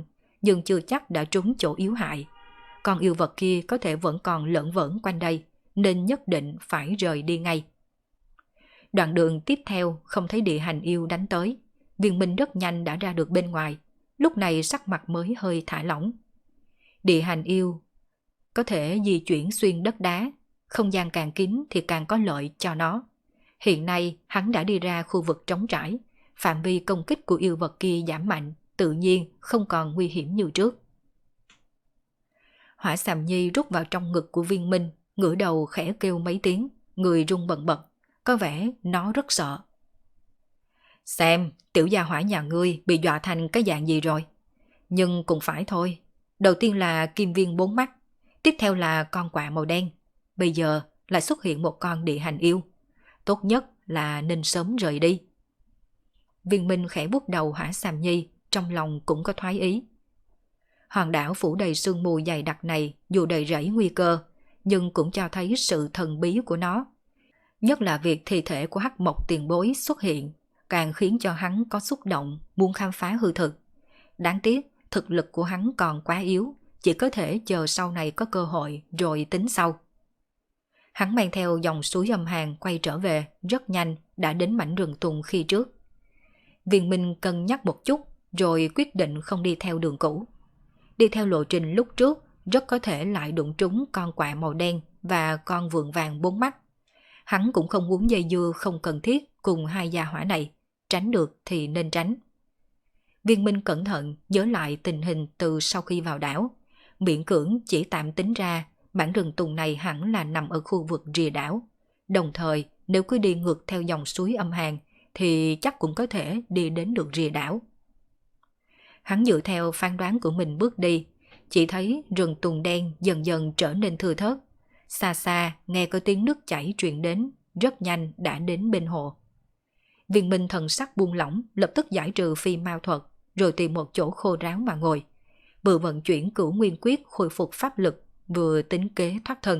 [SPEAKER 1] nhưng chưa chắc đã trúng chỗ yếu hại. Con yêu vật kia có thể vẫn còn lởn vởn quanh đây, nên nhất định phải rời đi ngay. Đoạn đường tiếp theo không thấy địa hành yêu đánh tới. Viên Minh rất nhanh đã ra được bên ngoài, lúc này sắc mặt mới hơi thả lỏng. Địa hành yêu có thể di chuyển xuyên đất đá, không gian càng kín thì càng có lợi cho nó. Hiện nay hắn đã đi ra khu vực trống trải, phạm vi công kích của yêu vật kia giảm mạnh, tự nhiên không còn nguy hiểm như trước. Hỏa Sàm Nhi rút vào trong ngực của Viên Minh, ngửa đầu khẽ kêu mấy tiếng, người run bần bật, có vẻ nó rất sợ. Xem, tiểu gia hỏa nhà ngươi bị dọa thành cái dạng gì rồi. Nhưng cũng phải thôi, đầu tiên là kim viên 4 mắt, tiếp theo là con quạ màu đen, bây giờ lại xuất hiện một con địa hành yêu. Tốt nhất là nên sớm rời đi. Viên Minh khẽ vuốt đầu Hỏa Sàm Nhi, trong lòng cũng có thoái ý. Hòn đảo phủ đầy sương mù dày đặc này dù đầy rẫy nguy cơ, nhưng cũng cho thấy sự thần bí của nó. Nhất là việc thi thể của Hắc Mộc tiền bối xuất hiện, càng khiến cho hắn có xúc động muốn khám phá hư thực. Đáng tiếc, thực lực của hắn còn quá yếu, chỉ có thể chờ sau này có cơ hội rồi tính sau. Hắn mang theo dòng suối âm hàn quay trở về, rất nhanh đã đến mảnh rừng tùng khi trước. Viên Minh cân nhắc một chút rồi quyết định không đi theo đường cũ. Đi theo lộ trình lúc trước rất có thể lại đụng trúng con quạ màu đen và con vượn vàng 4 mắt. Hắn cũng không muốn dây dưa không cần thiết cùng hai gia hỏa này, tránh được thì nên tránh. Viên Minh cẩn thận nhớ lại tình hình từ sau khi vào đảo, miễn cưỡng chỉ tạm tính ra bản rừng tùng này hẳn là nằm ở khu vực rìa đảo. Đồng thời nếu cứ đi ngược theo dòng suối âm hàn thì chắc cũng có thể đi đến được rìa đảo. Hắn dựa theo phán đoán của mình bước đi, chỉ thấy rừng tùng đen dần dần trở nên thưa thớt. Xa xa nghe có tiếng nước chảy truyền đến, rất nhanh đã đến bên hồ. Viên Minh thần sắc buông lỏng, lập tức giải trừ phi mao thuật, rồi tìm một chỗ khô ráo mà ngồi. Vừa vận chuyển Cửu Nguyên Quyết khôi phục pháp lực, vừa tính kế thoát thân.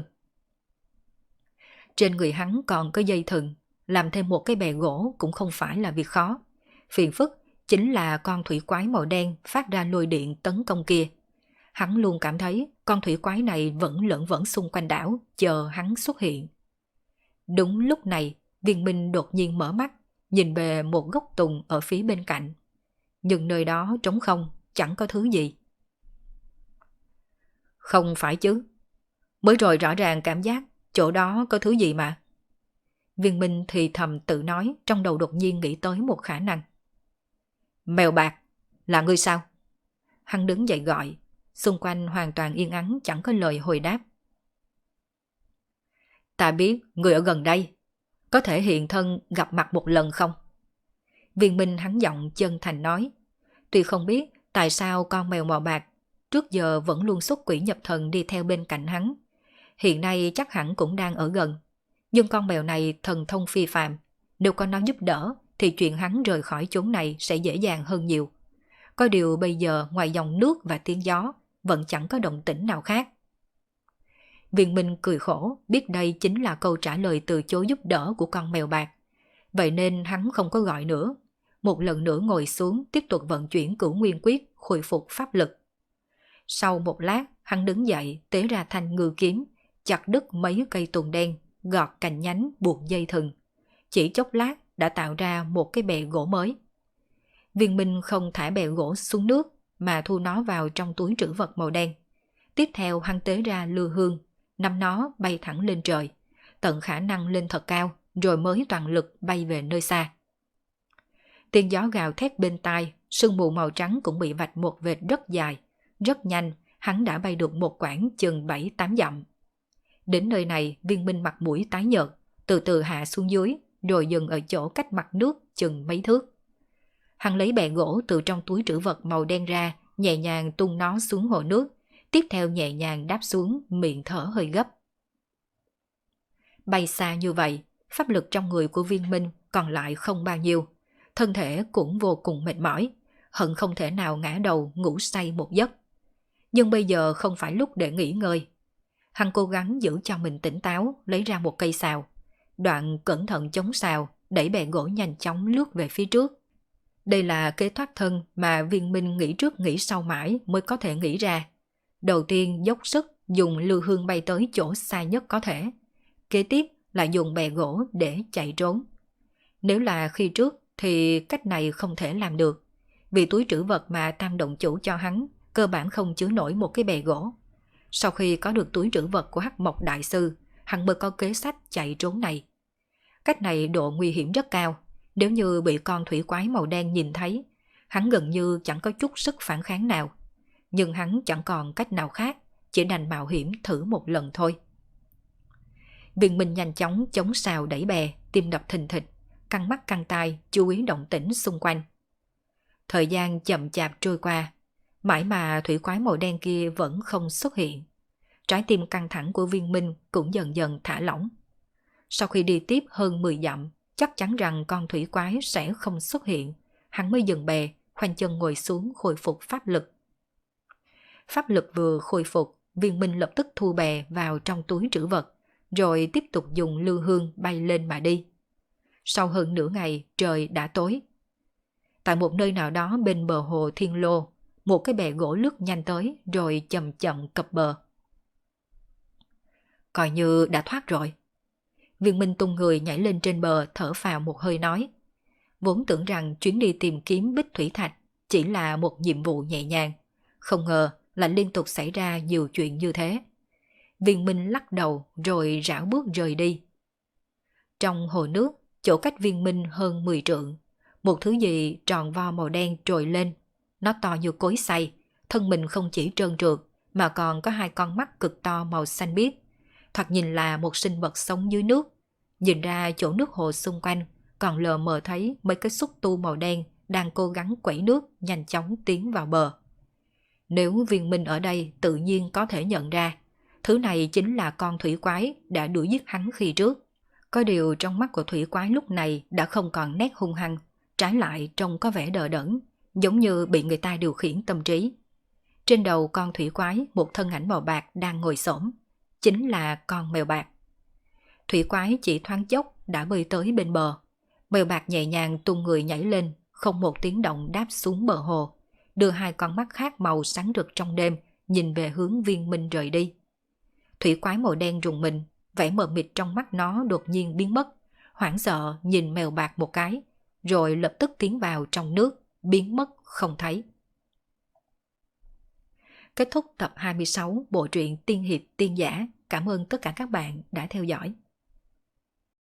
[SPEAKER 1] Trên người hắn còn có dây thừng, làm thêm một cái bè gỗ cũng không phải là việc khó. Phiền phức chính là con thủy quái màu đen phát ra lôi điện tấn công kia. Hắn luôn cảm thấy con thủy quái này vẫn lởn vởn xung quanh đảo, chờ hắn xuất hiện. Đúng lúc này, Viên Minh đột nhiên mở mắt, nhìn về một gốc tùng ở phía bên cạnh. Nhưng nơi đó trống không, chẳng có thứ gì. Không phải chứ. Mới rồi rõ ràng cảm giác chỗ đó có thứ gì mà. Viên Minh thì thầm tự nói, trong đầu đột nhiên nghĩ tới một khả năng. Mèo bạc, là ngươi sao? Hắn đứng dậy gọi, xung quanh hoàn toàn yên ắng chẳng có lời hồi đáp. Ta biết người ở gần đây, có thể hiện thân gặp mặt một lần không? Viên Minh hắn giọng chân thành nói. Tuy không biết tại sao con mèo màu bạc trước giờ vẫn luôn xuất quỷ nhập thần đi theo bên cạnh hắn. Hiện nay chắc hẳn cũng đang ở gần. Nhưng con mèo này thần thông phi phàm, nếu có nó giúp đỡ thì chuyện hắn rời khỏi chốn này sẽ dễ dàng hơn nhiều. Có điều bây giờ ngoài dòng nước và tiếng gió vẫn chẳng có động tĩnh nào khác. Viên Minh cười khổ, biết đây chính là câu trả lời từ chối giúp đỡ của con mèo bạc. Vậy nên hắn không có gọi nữa. Một lần nữa ngồi xuống tiếp tục vận chuyển Cửu Nguyên Quyết khôi phục pháp lực. Sau một lát hắn đứng dậy tế ra thanh ngư kiếm, chặt đứt mấy cây tùng đen, gọt cành nhánh buộc dây thừng. Chỉ chốc lát đã tạo ra một cái bè gỗ mới. Viên Minh không thả bè gỗ xuống nước mà thu nó vào trong túi trữ vật màu đen. Tiếp theo hắn tế ra lư hương, nắm nó bay thẳng lên trời, tận khả năng lên thật cao rồi mới toàn lực bay về nơi xa. Tiếng gió gào thét bên tai, sương mù màu trắng cũng bị vạch một vệt rất dài. Rất nhanh, hắn đã bay được một quãng chừng 7-8 dặm. Đến nơi này, Viên Minh mặt mũi tái nhợt, từ từ hạ xuống dưới, rồi dừng ở chỗ cách mặt nước chừng mấy thước. Hắn lấy bè gỗ từ trong túi trữ vật màu đen ra, nhẹ nhàng tung nó xuống hồ nước, tiếp theo nhẹ nhàng đáp xuống, miệng thở hơi gấp. Bay xa như vậy, pháp lực trong người của Viên Minh còn lại không bao nhiêu, thân thể cũng vô cùng mệt mỏi, hận không thể nào ngã đầu ngủ say một giấc. Nhưng bây giờ không phải lúc để nghỉ ngơi. Hắn cố gắng giữ cho mình tỉnh táo, lấy ra một cây sào, đoạn cẩn thận chống sào, đẩy bè gỗ nhanh chóng lướt về phía trước. Đây là kế thoát thân mà Viên Minh nghĩ trước nghĩ sau mãi mới có thể nghĩ ra. Đầu tiên dốc sức dùng lưu hương bay tới chỗ xa nhất có thể. Kế tiếp là dùng bè gỗ để chạy trốn. Nếu là khi trước thì cách này không thể làm được. Vì túi trữ vật mà Tam Động Chủ cho hắn cơ bản không chứa nổi một cái bè gỗ. Sau khi có được túi trữ vật của Hắc Mộc Đại Sư, hắn mới có kế sách chạy trốn này. Cách này độ nguy hiểm rất cao. Nếu như bị con thủy quái màu đen nhìn thấy, hắn gần như chẳng có chút sức phản kháng nào. Nhưng hắn chẳng còn cách nào khác, chỉ đành mạo hiểm thử một lần thôi. Viên Minh nhanh chóng chống sào đẩy bè, tim đập thình thịch, căng mắt căng tai, chú ý động tĩnh xung quanh. Thời gian chậm chạp trôi qua, mãi mà thủy quái màu đen kia vẫn không xuất hiện. Trái tim căng thẳng của Viên Minh cũng dần dần thả lỏng. Sau khi đi tiếp hơn 10 dặm, chắc chắn rằng con thủy quái sẽ không xuất hiện, hắn mới dừng bè, khoanh chân ngồi xuống khôi phục pháp lực. Pháp lực vừa khôi phục, Viên Minh lập tức thu bè vào trong túi trữ vật, rồi tiếp tục dùng lưu hương bay lên mà đi. Sau hơn nửa ngày, trời đã tối. Tại một nơi nào đó bên bờ hồ Thiên Lô, một cái bè gỗ lướt nhanh tới rồi chậm chậm cập bờ. Coi như đã thoát rồi. Viên Minh tung người nhảy lên trên bờ, thở phào một hơi nói. Vốn tưởng rằng chuyến đi tìm kiếm Bích Thủy Thạch chỉ là một nhiệm vụ nhẹ nhàng, không ngờ là liên tục xảy ra nhiều chuyện như thế. Viên Minh lắc đầu rồi rảo bước rời đi. Trong hồ nước, chỗ cách Viên Minh hơn 10 trượng, một thứ gì tròn vo màu đen trồi lên. Nó to như cối xay, thân mình không chỉ trơn trượt mà còn có hai con mắt cực to màu xanh biếc. Thoạt nhìn là một sinh vật sống dưới nước. Nhìn ra chỗ nước hồ xung quanh còn lờ mờ thấy mấy cái xúc tu màu đen đang cố gắng quẩy nước nhanh chóng tiến vào bờ. Nếu Viên Minh ở đây tự nhiên có thể nhận ra, thứ này chính là con thủy quái đã đuổi giết hắn khi trước. Có điều trong mắt của thủy quái lúc này đã không còn nét hung hăng, trái lại trông có vẻ đờ đẫn, giống như bị người ta điều khiển tâm trí. Trên đầu con thủy quái một thân ảnh màu bạc đang ngồi xổm, chính là con mèo bạc. Thủy quái chỉ thoáng chốc đã bơi tới bên bờ. Mèo bạc nhẹ nhàng tung người nhảy lên, không một tiếng động đáp xuống bờ hồ, đưa hai con mắt khác màu sáng rực trong đêm nhìn về hướng Viên Minh rời đi. Thủy quái màu đen rùng mình, vẻ mờ mịt trong mắt nó đột nhiên biến mất, hoảng sợ nhìn mèo bạc một cái, rồi lập tức tiến vào trong nước, biến mất không thấy. Kết thúc tập 26 bộ truyện Tiên Hiệp Tiên Giả. Cảm ơn tất cả các bạn đã theo dõi.